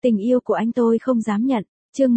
Tình yêu của anh tôi không dám nhận. Chương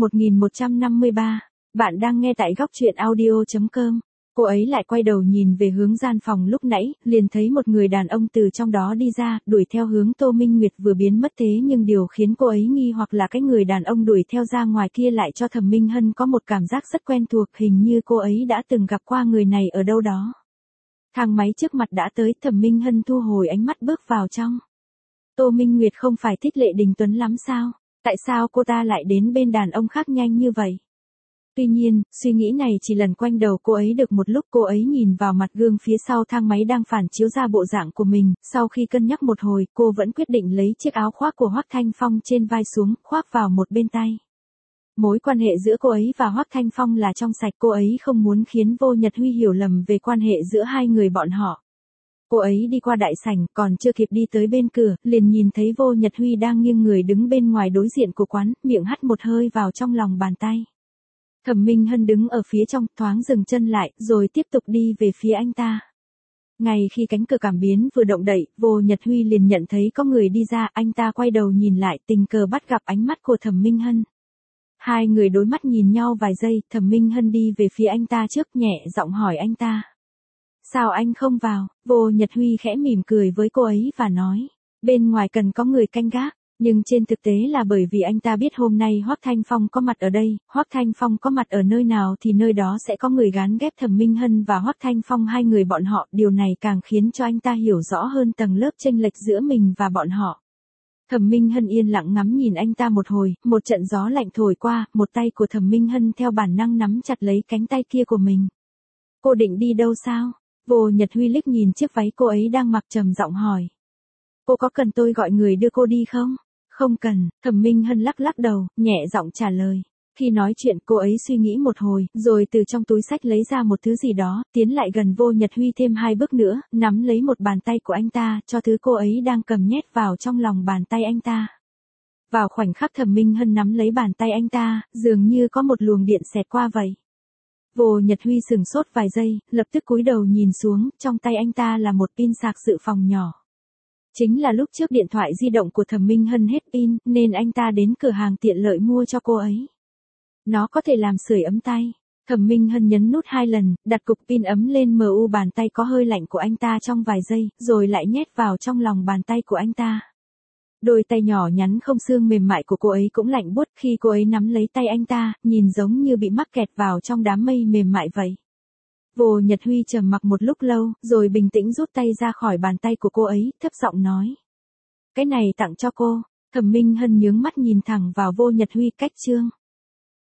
1153. Bạn đang nghe tại góc truyện audio.com. Cô ấy lại quay đầu nhìn về hướng gian phòng lúc nãy, liền thấy một người đàn ông từ trong đó đi ra, đuổi theo hướng Tô Minh Nguyệt vừa biến mất thế nhưng điều khiến cô ấy nghi hoặc là cái người đàn ông đuổi theo ra ngoài kia lại cho Thẩm Minh Hân có một cảm giác rất quen thuộc, hình như cô ấy đã từng gặp qua người này ở đâu đó. Thang máy trước mặt đã tới, Thẩm Minh Hân thu hồi ánh mắt bước vào trong. Tô Minh Nguyệt không phải thích Lệ Đình Tuấn lắm sao? Tại sao cô ta lại đến bên đàn ông khác nhanh như vậy? Tuy nhiên, suy nghĩ này chỉ lần quanh đầu cô ấy được một lúc, cô ấy nhìn vào mặt gương phía sau thang máy đang phản chiếu ra bộ dạng của mình, sau khi cân nhắc một hồi, cô vẫn quyết định lấy chiếc áo khoác của Hoắc Thanh Phong trên vai xuống, khoác vào một bên tay. Mối quan hệ giữa cô ấy và Hoắc Thanh Phong là trong sạch, cô ấy không muốn khiến Vô Nhật Huy hiểu lầm về quan hệ giữa hai người bọn họ. Cô ấy đi qua đại sảnh, còn chưa kịp đi tới bên cửa, liền nhìn thấy Vô Nhật Huy đang nghiêng người đứng bên ngoài đối diện của quán, miệng hắt một hơi vào trong lòng bàn tay. Thẩm Minh Hân đứng ở phía trong, thoáng dừng chân lại, rồi tiếp tục đi về phía anh ta. Ngay khi cánh cửa cảm biến vừa động đậy, Vô Nhật Huy liền nhận thấy có người đi ra, anh ta quay đầu nhìn lại, tình cờ bắt gặp ánh mắt của Thẩm Minh Hân. Hai người đối mắt nhìn nhau vài giây, Thẩm Minh Hân đi về phía anh ta trước, nhẹ giọng hỏi anh ta. Sao anh không vào? Vô Nhật Huy khẽ mỉm cười với cô ấy và nói, bên ngoài cần có người canh gác. Nhưng trên thực tế là bởi vì anh ta biết hôm nay Hoắc Thanh Phong có mặt ở đây, Hoắc Thanh Phong có mặt ở nơi nào thì nơi đó sẽ có người gán ghép Thẩm Minh Hân và Hoắc Thanh Phong, hai người bọn họ, điều này càng khiến cho anh ta hiểu rõ hơn tầng lớp chênh lệch giữa mình và bọn họ. Thẩm Minh Hân yên lặng ngắm nhìn anh ta một hồi, một trận gió lạnh thổi qua, một tay của Thẩm Minh Hân theo bản năng nắm chặt lấy cánh tay kia của mình. Cô định đi đâu sao? Vô Nhật Huy liếc nhìn chiếc váy cô ấy đang mặc, trầm giọng hỏi. Cô có cần tôi gọi người đưa cô đi không? Không cần, Thẩm Minh Hân lắc lắc đầu, nhẹ giọng trả lời. Khi nói chuyện cô ấy suy nghĩ một hồi, rồi từ trong túi xách lấy ra một thứ gì đó, tiến lại gần Vô Nhật Huy thêm hai bước nữa, nắm lấy một bàn tay của anh ta, cho thứ cô ấy đang cầm nhét vào trong lòng bàn tay anh ta. Vào khoảnh khắc Thẩm Minh Hân nắm lấy bàn tay anh ta, dường như có một luồng điện xẹt qua vậy. Vô Nhật Huy sửng sốt vài giây, lập tức cúi đầu nhìn xuống, trong tay anh ta là một pin sạc dự phòng nhỏ. Chính là lúc trước điện thoại di động của Thẩm Minh Hân hết pin, nên anh ta đến cửa hàng tiện lợi mua cho cô ấy. Nó có thể làm sưởi ấm tay. Thẩm Minh Hân nhấn nút 2 lần, đặt cục pin ấm lên mu bàn tay có hơi lạnh của anh ta trong vài giây, rồi lại nhét vào trong lòng bàn tay của anh ta. Đôi tay nhỏ nhắn không xương mềm mại của cô ấy cũng lạnh buốt, khi cô ấy nắm lấy tay anh ta, nhìn giống như bị mắc kẹt vào trong đám mây mềm mại vậy. Vô Nhật Huy trầm mặc một lúc lâu, rồi bình tĩnh rút tay ra khỏi bàn tay của cô ấy, thấp giọng nói. Cái này tặng cho cô. Thẩm Minh Hân nhướng mắt nhìn thẳng vào Vô Nhật Huy, cách chương.